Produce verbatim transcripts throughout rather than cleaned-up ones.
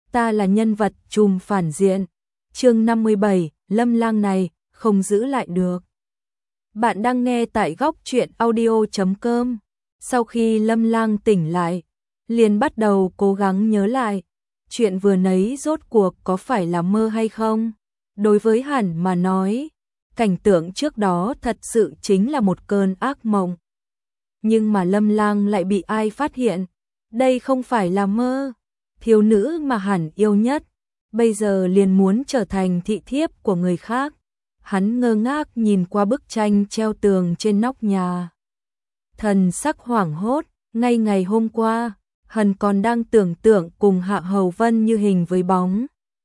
ta là nhân vật trùm phản diện. Chương năm mươi bảy, Lâm Lang này không giữ lại được. Bạn đang nghe tại góc truyện audio chấm com. Sau khi Lâm Lang tỉnh lại, liền bắt đầu cố gắng nhớ lại, chuyện vừa nãy rốt cuộc có phải là mơ hay không? Đối với hắn mà nói, cảnh tượng trước đó thật sự chính là một cơn ác mộng. Nhưng mà Lâm Lang lại bị ai phát hiện, đây không phải là mơ. Thiếu nữ mà hắn yêu nhất, bây giờ liền muốn trở thành thị thiếp của người khác. Hắn ngơ ngác nhìn qua bức tranh treo tường trên nóc nhà. Thần sắc hoảng hốt, ngay ngày hôm qua, hắn còn đang tưởng tượng cùng Hạ Hầu Vân như hình với bóng.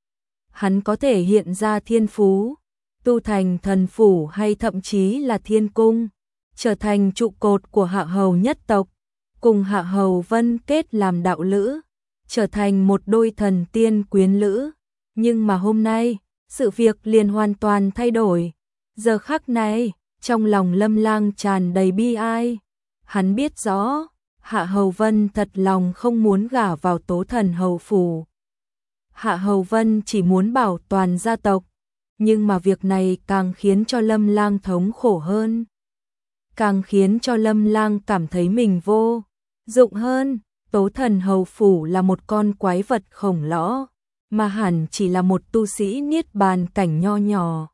Hắn có thể hiện ra thiên phú, tu thành thần phủ hay thậm chí là thiên cung, trở thành trụ cột của Hạ Hầu nhất tộc, cùng Hạ Hầu Vân kết làm đạo lữ, trở thành một đôi thần tiên quyến lữ. Nhưng mà hôm nay, sự việc liền hoàn toàn thay đổi. Giờ khắc này, trong lòng Lâm Lang tràn đầy bi ai. Hắn biết rõ, Hạ Hầu Vân thật lòng không muốn gả vào Tố Thần Hầu phủ. Hạ Hầu Vân chỉ muốn bảo toàn gia tộc, nhưng mà việc này càng khiến cho Lâm Lang thống khổ hơn. Càng khiến cho Lâm Lang cảm thấy mình vô dụng hơn. Tố Thần Hầu phủ là một con quái vật khổng lồ, mà hẳn chỉ là một tu sĩ niết bàn cảnh nho nhỏ.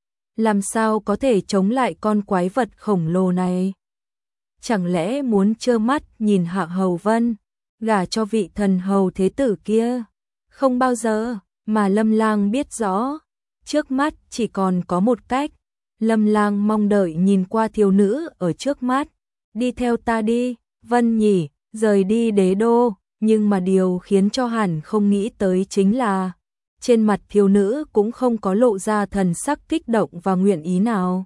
Làm sao có thể chống lại con quái vật khổng lồ này? Chẳng lẽ muốn trơ mắt nhìn Hạ Hầu Vân gả cho vị thần hầu thế tử kia? Không bao giờ. Mà Lâm Lang biết rõ, trước mắt chỉ còn có một cách. Lâm Lang mong đợi nhìn qua thiếu nữ ở trước mắt. Đi theo ta đi, Vân nhỉ, rời đi đế đô. Nhưng mà điều khiến cho hắn không nghĩ tới chính là, trên mặt thiếu nữ cũng không có lộ ra thần sắc kích động và nguyện ý nào,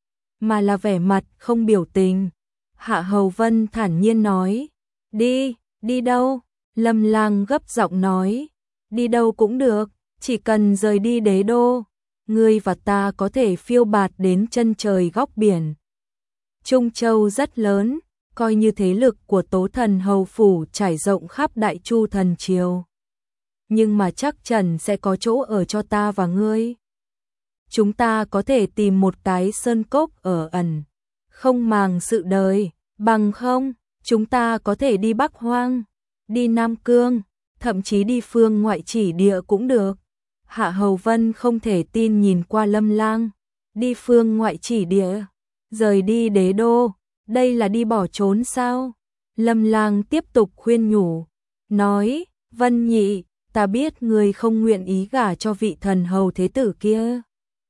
mà là vẻ mặt không biểu tình. Hạ Hầu Vân thản nhiên nói, đi, đi đâu? Lâm Lang gấp giọng nói, đi đâu cũng được, chỉ cần rời đi đế đô, ngươi và ta có thể phiêu bạt đến chân trời góc biển. Trung Châu rất lớn, coi như thế lực của Tố Thần Hầu phủ trải rộng khắp Đại Chu thần triều. Nhưng mà chắc chắn sẽ có chỗ ở cho ta và ngươi. Chúng ta có thể tìm một cái sơn cốc ở ẩn, không màng sự đời, bằng không, chúng ta có thể đi Bắc Hoang, đi Nam Cương, thậm chí đi phương ngoại chỉ địa cũng được. Hạ Hầu Vân không thể tin nhìn qua Lâm Lang, đi phương ngoại chỉ địa, rời đi đế đô. Đây là đi bỏ trốn sao? Lâm Lang tiếp tục khuyên nhủ, nói, Vân nhị, ta biết người không nguyện ý gả cho vị thần hầu thế tử kia.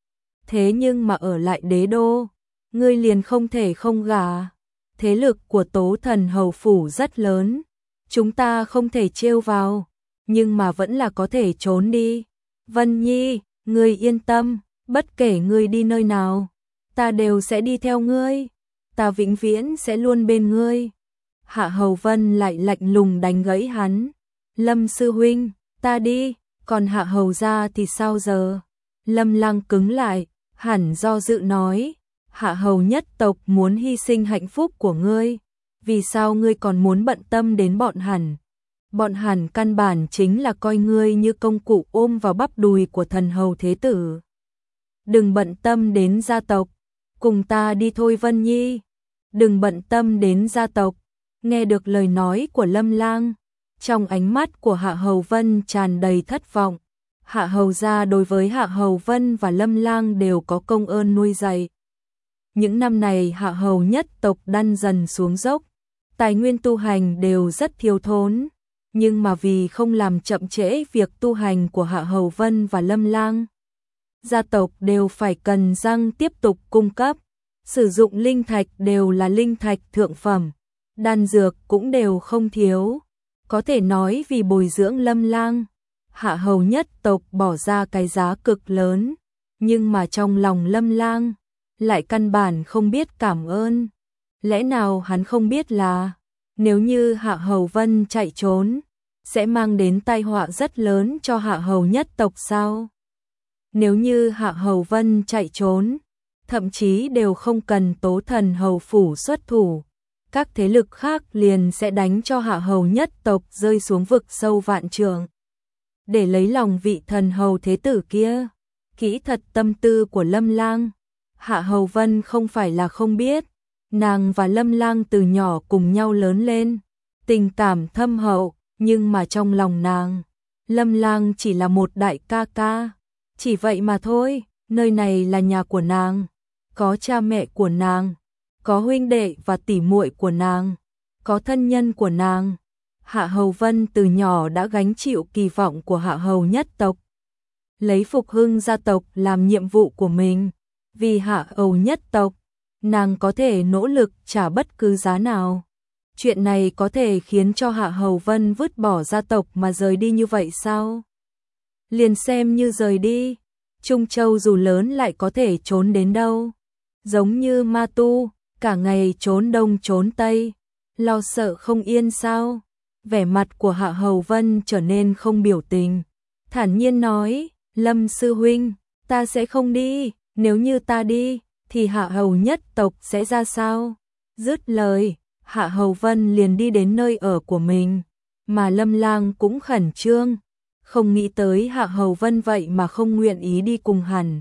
Thế nhưng mà ở lại đế đô, ngươi liền không thể không gả. Thế lực của Tố Thần Hầu phủ rất lớn, chúng ta không thể trêu vào, nhưng mà vẫn là có thể trốn đi. Vân nhi, ngươi yên tâm, bất kể ngươi đi nơi nào, ta đều sẽ đi theo ngươi. Ta vĩnh viễn sẽ luôn bên ngươi. Hạ Hầu Vân lại lạnh lùng đánh gãy hắn. Lâm sư huynh, ta đi, còn Hạ Hầu gia thì sao giờ? Lâm Lang cứng lại, hẳn do dự nói, Hạ Hầu nhất tộc muốn hy sinh hạnh phúc của ngươi, vì sao ngươi còn muốn bận tâm đến bọn hẳn? Bọn hẳn căn bản chính là coi ngươi như công cụ ôm vào bắp đùi của thần hầu thế tử. Đừng bận tâm đến gia tộc, cùng ta đi thôi Vân nhi. Đừng bận tâm đến gia tộc. Nghe được lời nói của Lâm Lang, trong ánh mắt của Hạ Hầu Vân tràn đầy thất vọng. Hạ Hầu gia đối với Hạ Hầu Vân và Lâm Lang đều có công ơn nuôi dạy. Những năm này Hạ Hầu nhất tộc đăn dần xuống dốc, tài nguyên tu hành đều rất thiếu thốn, nhưng mà vì không làm chậm trễ việc tu hành của Hạ Hầu Vân và Lâm Lang, gia tộc đều phải cần răng tiếp tục cung cấp. Sử dụng linh thạch đều là linh thạch thượng phẩm, đan dược cũng đều không thiếu. Có thể nói vì bồi dưỡng Lâm Lang, Hạ Hầu nhất tộc bỏ ra cái giá cực lớn, nhưng mà trong lòng Lâm Lang lại căn bản không biết cảm ơn. Lẽ nào hắn không biết là nếu như Hạ Hầu Vân chạy trốn, sẽ mang đến tai họa rất lớn cho Hạ Hầu nhất tộc sao? Nếu như Hạ Hầu Vân chạy trốn, thậm chí đều không cần Tố Thần Hầu phủ xuất thủ, các thế lực khác liền sẽ đánh cho Hạ Hầu nhất tộc rơi xuống vực sâu vạn trượng. để lấy lòng vị thần hầu thế tử kia. Kỹ thật tâm tư của Lâm Lang, Hạ Hầu Vân không phải là không biết, nàng và Lâm Lang từ nhỏ cùng nhau lớn lên, tình cảm thâm hậu, nhưng mà trong lòng nàng, Lâm Lang chỉ là một đại ca ca, chỉ vậy mà thôi, nơi này là nhà của nàng, có cha mẹ của nàng, có huynh đệ và tỷ muội của nàng, có thân nhân của nàng. Hạ Hầu Vân từ nhỏ đã gánh chịu kỳ vọng của Hạ Hầu nhất tộc, lấy phục hưng gia tộc làm nhiệm vụ của mình, vì Hạ Hầu nhất tộc, nàng có thể nỗ lực trả bất cứ giá nào. Chuyện này có thể khiến cho Hạ Hầu Vân vứt bỏ gia tộc mà rời đi như vậy sao? Liền xem như rời đi, Trung Châu dù lớn lại có thể trốn đến đâu? Giống như ma tu, cả ngày trốn đông trốn tây, lo sợ không yên sao? Vẻ mặt của Hạ Hầu Vân trở nên không biểu tình, thản nhiên nói, Lâm sư huynh, ta sẽ không đi, nếu như ta đi, thì Hạ Hầu nhất tộc sẽ ra sao? Dứt lời, Hạ Hầu Vân liền đi đến nơi ở của mình, mà Lâm Lang cũng khẩn trương, không nghĩ tới Hạ Hầu Vân vậy mà không nguyện ý đi cùng hẳn.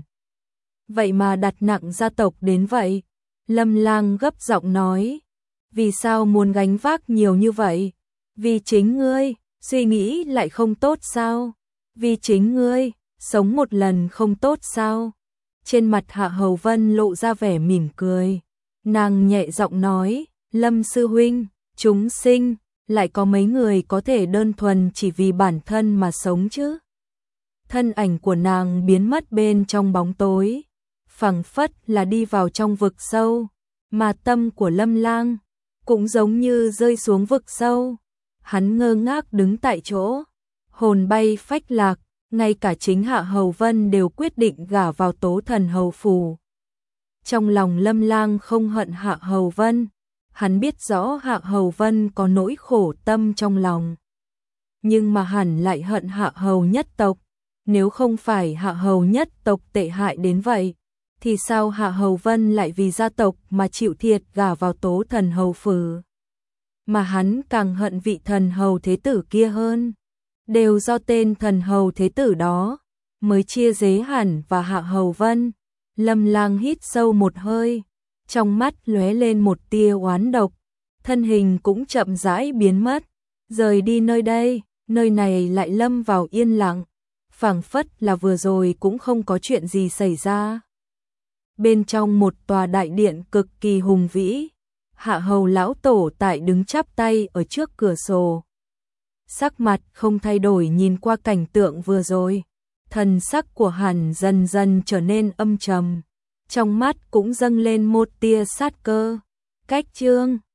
Vậy mà đặt nặng gia tộc đến vậy, Lâm Lang gấp giọng nói, vì sao muốn gánh vác nhiều như vậy? Vì chính ngươi, suy nghĩ lại không tốt sao? Vì chính ngươi, sống một lần không tốt sao? Trên mặt Hạ Hầu Vân lộ ra vẻ mỉm cười, nàng nhẹ giọng nói, Lâm sư huynh, chúng sinh, lại có mấy người có thể đơn thuần chỉ vì bản thân mà sống chứ? Thân ảnh của nàng biến mất bên trong bóng tối, phảng phất là đi vào trong vực sâu, mà tâm của Lâm Lang cũng giống như rơi xuống vực sâu. Hắn ngơ ngác đứng tại chỗ, hồn bay phách lạc, ngay cả chính Hạ Hầu Vân đều quyết định gả vào Tố Thần hầu phủ. Trong lòng Lâm Lang không hận Hạ Hầu Vân, hắn biết rõ Hạ Hầu Vân có nỗi khổ tâm trong lòng, nhưng mà hẳn lại hận Hạ Hầu nhất tộc. Nếu không phải Hạ Hầu nhất tộc tệ hại đến vậy, thì sao Hạ Hầu Vân lại vì gia tộc mà chịu thiệt gả vào Tố Thần hầu phủ? Mà hắn càng hận vị thần hầu thế tử kia hơn. Đều do tên thần hầu thế tử đó mới chia rẽ hẳn và Hạ Hầu Vân. Lâm Lang hít sâu một hơi, trong mắt lóe lên một tia oán độc, thân hình cũng chậm rãi biến mất, rời đi nơi đây. Nơi này lại lâm vào yên lặng, phảng phất là vừa rồi cũng không có chuyện gì xảy ra. Bên trong một tòa đại điện cực kỳ hùng vĩ, Hạ Hầu lão tổ tại đứng chắp tay ở trước cửa sổ, sắc mặt không thay đổi nhìn qua cảnh tượng vừa rồi, thần sắc của hắn dần dần trở nên âm trầm, trong mắt cũng dâng lên một tia sát cơ. Cách chương